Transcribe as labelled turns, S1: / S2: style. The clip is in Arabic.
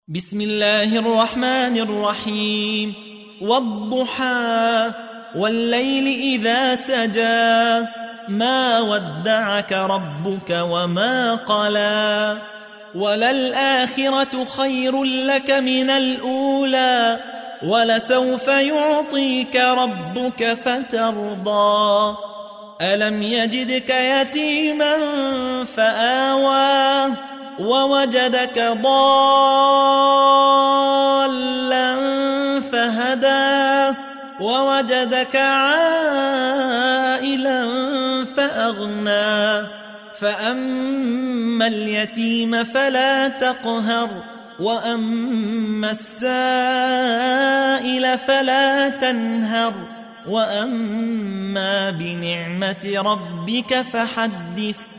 S1: بسم الله الرحمن الرحيم والضحى والليل إذا سجى ما ودعك ربك وما قلى وللآخرة خير لك من الأولى ولسوف يعطيك ربك فترضى ألم يجدك يتيما فآوى ووجدك ضالا فهدى ووجدك عائلا فأغنى فأما اليتيم فلا تقهر وأما السائل فلا تنهر وأما بنعمة ربك فحدث